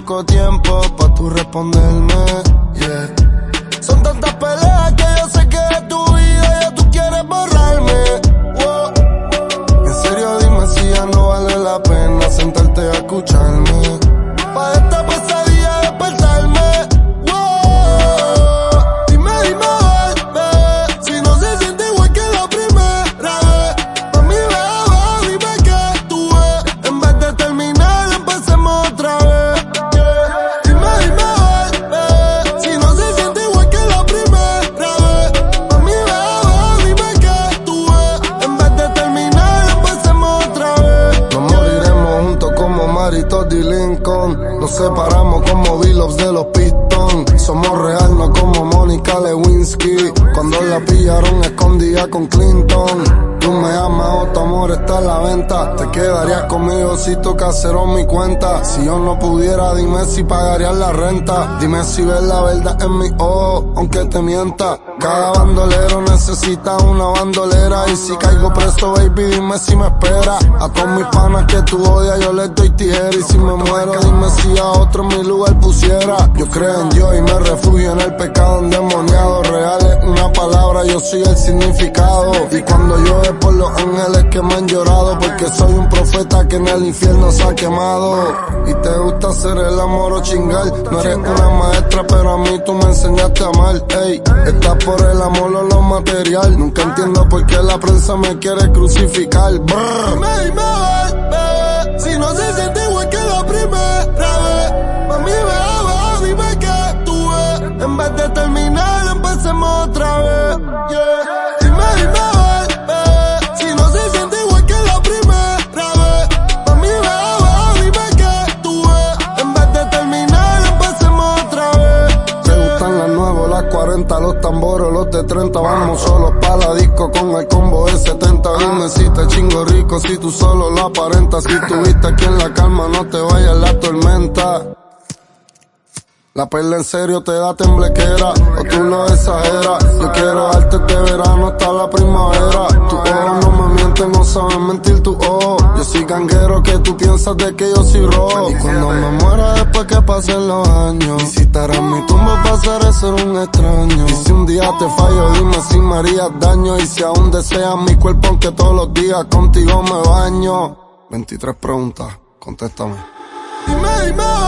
poco tiempo pa' tú responderme, yeah. Son tantas peleas que yo sé que de tu vida ya tú quieres borrarme, wow. En serio dime si ya no vale la pena sentarte a escucharme, pa' esta pesadilla despertarme, wow. Dime, bebé, si no se siente igual que la primera vez. Pa' mí, bebé, dime que tú ves. En vez de terminar, empecemos otra vez, yeah. Dime, bebé, si no se siente igual que la primera vez. Pa' mí, bebé, dime que tú ves. En vez de terminar, empecemos otra vez. Nos moriremos juntos como Marito y Lincoln. Nos separamos como Billups de los Pistons. Somos real, no como Mónica Lewinsky. Cuando la pillaron escondida con Clinton. Tú me amas o tu amor está a la venta. Te quedarías conmigo si tocas cero mi cuenta. Si yo no pudiera, dime si pagarías la renta. Dime si ves la verdad en mi ojo, aunque te mienta. Cada bandolero necesita una bandolera. Y si caigo preso, baby, dime si me espera. A todos mis panas que tú odias, yo les doy tijera. Y si me muero, dime si a otro en mi lugar pusiera. Yo creo en Dios y me refugio en el pecado endemoniado. Real es una palabra, yo soy el significado. Y cuando llueve por los ángeles que me han llorado, porque soy un profeta que en el infierno se ha quemado. Y te gusta hacer el amor o chingar. No eres una maestra, pero a mí tú me enseñaste a amar, ey. Estás por el amor o lo material. Nunca entiendo por qué la prensa me quiere crucificar. Dime, bebé, si no se siente igual que la primera vez. Pa' mí, bebé, dime que tú ves. En vez de terminar, empecemos otra vez, yeah. Dime, bebé, si no se siente igual que la primera vez. Pa' mí, bebé, dime que tú ves. En vez de terminar, empecemos otra vez, yeah. Te gustan las nuevas, las 40, los tambores, los de 30. Vamos solos pa' la disco con el combo de 70. Dime si te chingo rico, si tú solo lo aparentas. Si tuviste aquí en la calma, no te vayas la tormenta. La perla en serio te da temblequera, o tú lo exageras. Yo quiero darte de verano hasta la primavera. Tus ojos no me mienten, no saben mentir tus ojos. Yo soy ganguero que tú piensas de que yo soy rojo. Y cuando me muera después que pasen los años, visitarás mi tumba, pasaré a ser un extraño. Y si un día te fallo, dime si me harías daño. Y si aún deseas mi cuerpo, aunque todos los días contigo me baño. 23 preguntas, contéstame. Dime.